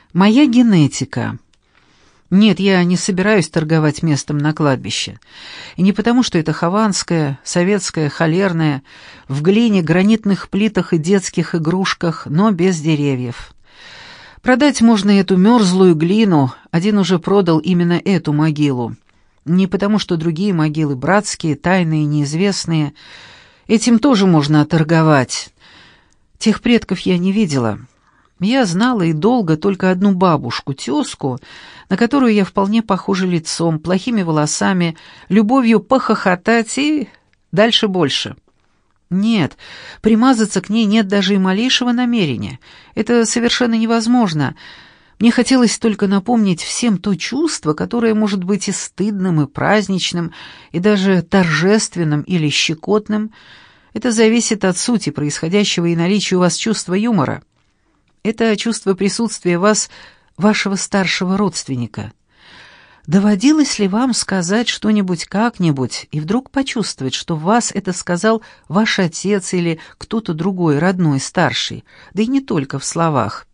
Моя генетика. Нет, я не собираюсь торговать местом на кладбище. И не потому, что это хованское, советское, холерное, в глине, гранитных плитах и детских игрушках, но без деревьев. Продать можно эту мерзлую глину, один уже продал именно эту могилу. Не потому, что другие могилы братские, тайные, неизвестные. Этим тоже можно торговать. Тех предков я не видела. Я знала и долго только одну бабушку, тезку, на которую я вполне похожа лицом, плохими волосами, любовью похохотать и дальше больше. Нет, примазаться к ней нет даже и малейшего намерения. Это совершенно невозможно. Мне хотелось только напомнить всем то чувство, которое может быть и стыдным, и праздничным, и даже торжественным или щекотным. Это зависит от сути происходящего и наличия у вас чувства юмора. Это чувство присутствия вас, вашего старшего родственника. Доводилось ли вам сказать что-нибудь как-нибудь и вдруг почувствовать, что в вас это сказал ваш отец или кто-то другой, родной, старший, да и не только в словах?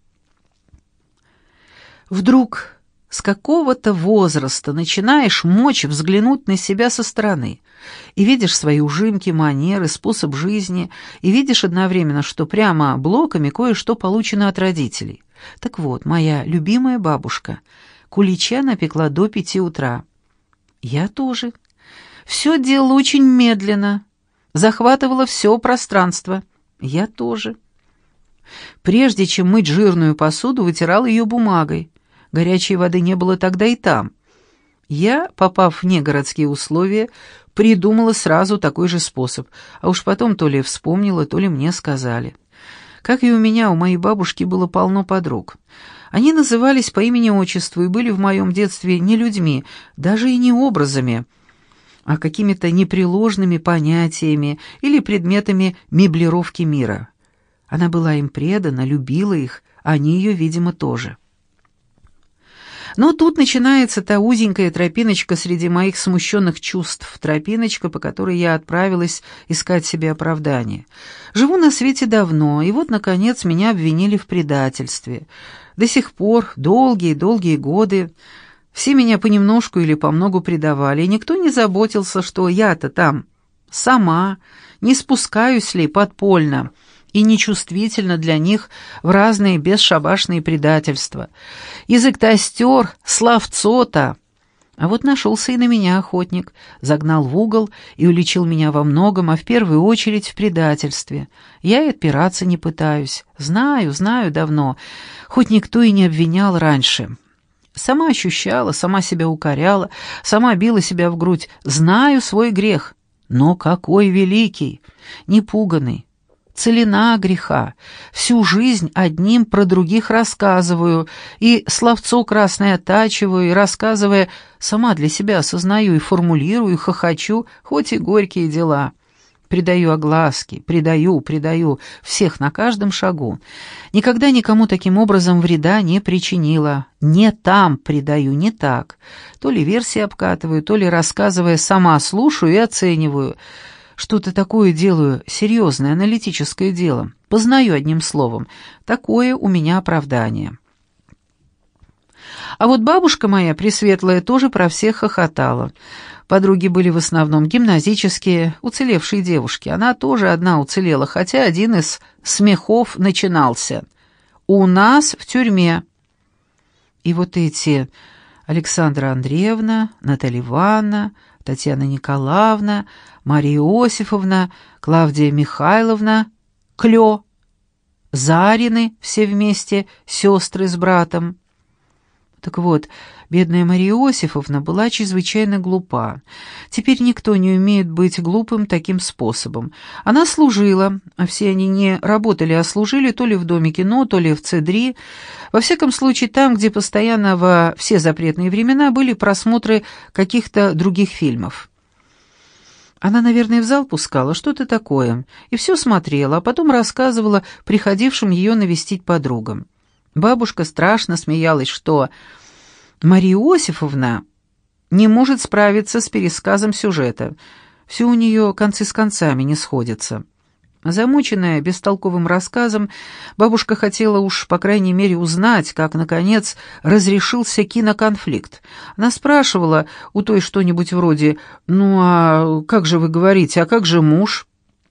Вдруг с какого-то возраста начинаешь мочь взглянуть на себя со стороны и видишь свои ужимки, манеры, способ жизни, и видишь одновременно, что прямо блоками кое-что получено от родителей. Так вот, моя любимая бабушка кулича напекла до 5 утра. Я тоже. Все делала очень медленно, захватывала все пространство. Я тоже. Прежде чем мыть жирную посуду, вытирала ее бумагой. Горячей воды не было тогда и там. Я, попав в негородские условия, придумала сразу такой же способ, а уж потом то ли вспомнила, то ли мне сказали. Как и у меня, у моей бабушки было полно подруг. Они назывались по имени-отчеству и были в моем детстве не людьми, даже и не образами, а какими-то непреложными понятиями или предметами меблировки мира. Она была им предана, любила их, а они ее, видимо, тоже. Но тут начинается та узенькая тропиночка среди моих смущенных чувств, тропиночка, по которой я отправилась искать себе оправдание. Живу на свете давно, и вот, наконец, меня обвинили в предательстве. До сих пор, долгие-долгие годы, все меня понемножку или помногу предавали, и никто не заботился, что я-то там сама, не спускаюсь ли подпольно, и нечувствительно для них в разные бесшабашные предательства. Язык-то остер, словцо-то. А вот нашелся и на меня охотник, загнал в угол и уличил меня во многом, а в первую очередь в предательстве. Я и отпираться не пытаюсь. Знаю давно, хоть никто и не обвинял раньше. Сама ощущала, сама себя укоряла, сама била себя в грудь. Знаю свой грех, но какой великий, непуганный. Целена греха. Всю жизнь одним про других рассказываю, и словцо красное оттачиваю, и, рассказывая, сама для себя осознаю и формулирую, и хохочу, хоть и горькие дела. Предаю огласке, предаю всех на каждом шагу. Никогда никому таким образом вреда не причинила. Не там предаю, не так. То ли версии обкатываю, то ли, рассказывая, сама слушаю и оцениваю. Что-то такое делаю, серьезное, аналитическое дело. Познаю одним словом. Такое у меня оправдание. А вот бабушка моя, пресветлая, тоже про всех хохотала. Подруги были в основном гимназические, уцелевшие девушки. Она тоже одна уцелела, хотя один из смехов начинался. «У нас в тюрьме». И вот эти Александра Андреевна, Наталья Ивановна, Татьяна Николаевна, Мария Иосифовна, Клавдия Михайловна, Клё, Зарины все вместе, сестры с братом. Так вот, бедная Мария Иосифовна была чрезвычайно глупа. Теперь никто не умеет быть глупым таким способом. Она служила, а все они не работали, а служили то ли в Доме кино, то ли в ЦДРИ. Во всяком случае, там, где постоянно во все запретные времена были просмотры каких-то других фильмов. Она, наверное, в зал пускала, что-то такое, и все смотрела, а потом рассказывала приходившим ее навестить подругам. Бабушка страшно смеялась, что Мария Иосифовна не может справиться с пересказом сюжета. Все у нее концы с концами не сходятся. Замученная бестолковым рассказом, бабушка хотела уж, по крайней мере, узнать, как, наконец, разрешился киноконфликт. Она спрашивала у той что-нибудь вроде «Ну, а как же вы говорите, а как же муж?»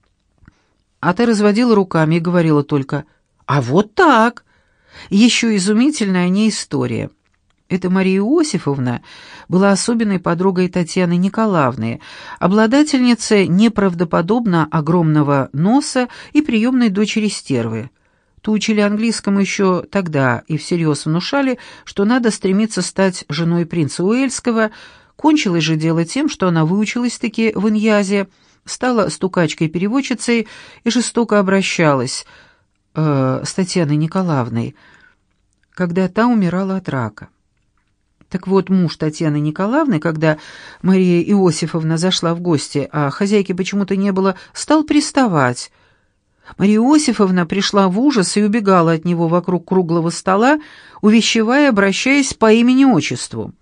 А та разводила руками и говорила только «А вот так!» Еще изумительная не история. Эта Мария Иосифовна была особенной подругой Татьяны Николаевны, обладательницей неправдоподобно огромного носа и приемной дочери стервы. Ту учили английскому еще тогда и всерьез внушали, что надо стремиться стать женой принца Уэльского. Кончилось же дело тем, что она выучилась-таки в Иньязе, стала стукачкой-переводчицей и жестоко обращалась с Татьяной Николаевной, когда та умирала от рака. Так вот, муж Татьяны Николаевны, когда Мария Иосифовна зашла в гости, а хозяйки почему-то не было, стал приставать. Мария Иосифовна пришла в ужас и убегала от него вокруг круглого стола, увещевая, обращаясь по имени-отчеству.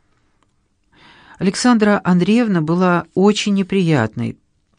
Александра Андреевна была очень неприятной.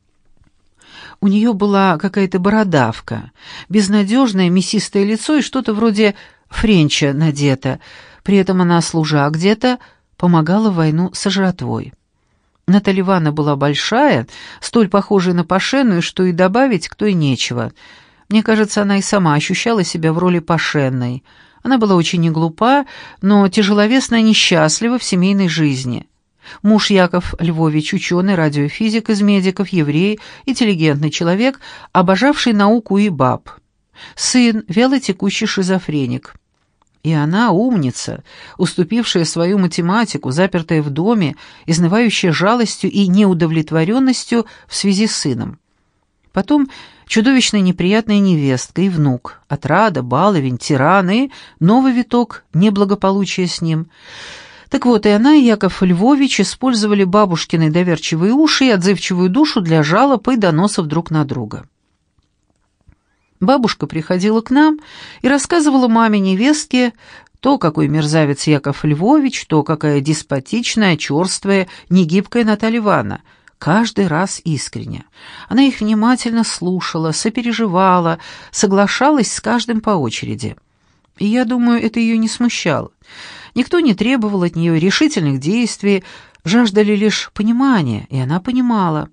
У нее была какая-то бородавка, безнадежное мясистое лицо и что-то вроде френча надето. При этом она, служа где-то, помогала в войну со жратвой. Наталья Ивановна была большая, столь похожая на Пашенную, что и добавить к той нечего. Мне кажется, она и сама ощущала себя в роли Пашенной. Она была очень неглупа, но тяжеловесно и несчастлива в семейной жизни. Муж Яков Львович, ученый, радиофизик из медиков, еврей, интеллигентный человек, обожавший науку и баб. Сын, вялотекущий шизофреник. И она, умница, уступившая свою математику, запертая в доме, изнывающая жалостью и неудовлетворенностью в связи с сыном. Потом чудовищно неприятная невестка и внук, отрада, баловень, тиран и новый виток неблагополучия с ним. Так вот, и она, и Яков Львович использовали бабушкины доверчивые уши и отзывчивую душу для жалоб и доносов друг на друга. Бабушка приходила к нам и рассказывала маме-невестке то, какой мерзавец Яков Львович, то, какая деспотичная, черствая, негибкая Наталья Ивановна. Каждый раз искренне. Она их внимательно слушала, сопереживала, соглашалась с каждым по очереди. И я думаю, это ее не смущало. Никто не требовал от нее решительных действий, жаждали лишь понимания, и она понимала.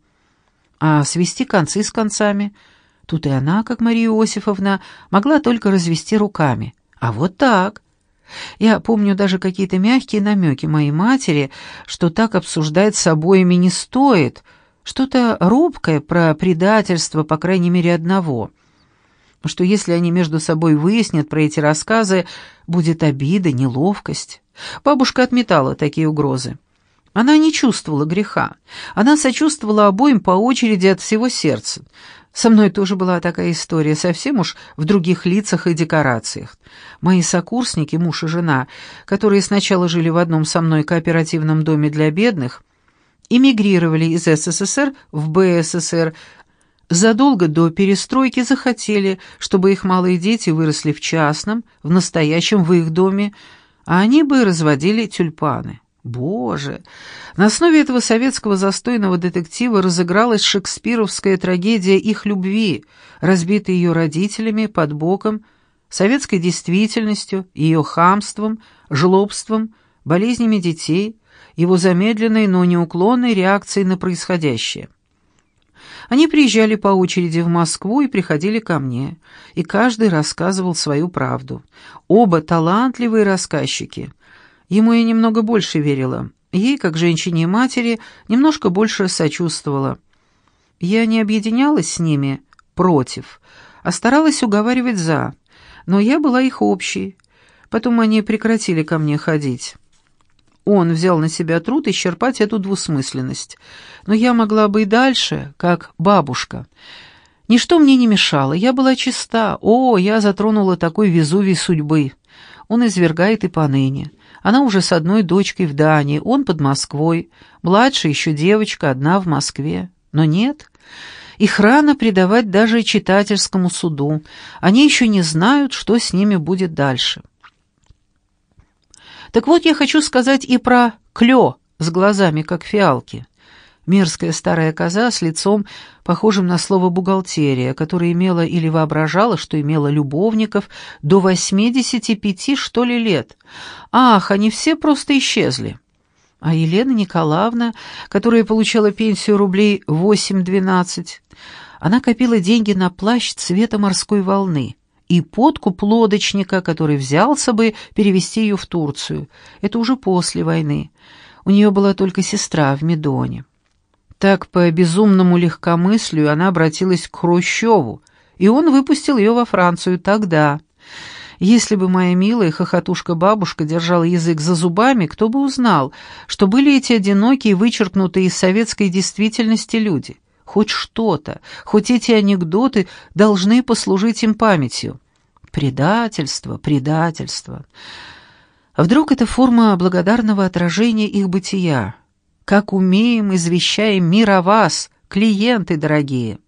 А свести концы с концами... Тут и она, как Мария Иосифовна, могла только развести руками. А вот так. Я помню даже какие-то мягкие намеки моей матери, что так обсуждать с обоими не стоит. Что-то робкое про предательство, по крайней мере, одного. Что если они между собой выяснят про эти рассказы, будет обида, неловкость. Бабушка отметала такие угрозы. Она не чувствовала греха. Она сочувствовала обоим по очереди от всего сердца. Со мной тоже была такая история, совсем уж в других лицах и декорациях. Мои сокурсники, муж и жена, которые сначала жили в одном со мной кооперативном доме для бедных, эмигрировали из СССР в БССР, задолго до перестройки захотели, чтобы их малые дети выросли в частном, в настоящем в их доме, а они бы разводили тюльпаны. Боже! На основе этого советского застойного детектива разыгралась шекспировская трагедия их любви, разбитая ее родителями под боком, советской действительностью, ее хамством, жлобством, болезнями детей, его замедленной, но неуклонной реакцией на происходящее. Они приезжали по очереди в Москву и приходили ко мне, и каждый рассказывал свою правду. Оба талантливые рассказчики. Ему я немного больше верила. Ей, как женщине и матери, немножко больше сочувствовала. Я не объединялась с ними против, а старалась уговаривать за, но я была их общей. Потом они прекратили ко мне ходить. Он взял на себя труд исчерпать эту двусмысленность, но я могла бы и дальше, как бабушка. Ничто мне не мешало, я была чиста. Я затронула такой Везувий судьбы. Он извергает и поныне. Она уже с одной дочкой в Дании, он под Москвой, младшая еще девочка, одна в Москве. Но нет, их рано предавать даже читательскому суду. Они еще не знают, что с ними будет дальше. Так вот, я хочу сказать и про Клё с глазами, как фиалки. Мерзкая старая коза с лицом, похожим на слово «бухгалтерия», которая имела или воображала, что имела любовников до 85, что ли, лет. Ах, они все просто исчезли. А Елена Николаевна, которая получала пенсию рублей 8-12, она копила деньги на плащ цвета морской волны и подкуп лодочника, который взялся бы перевезти ее в Турцию. Это уже после войны. У нее была только сестра в Медоне. Так, по безумному легкомыслию, она обратилась к Хрущеву, и он выпустил ее во Францию тогда. Если бы моя милая хохотушка-бабушка держала язык за зубами, кто бы узнал, что были эти одинокие, вычеркнутые из советской действительности люди. Хоть что-то, хоть эти анекдоты должны послужить им памятью. Предательство, предательство. А вдруг это форма благодарного отражения их бытия? Как умеем, извещаем мир о вас, клиенты дорогие.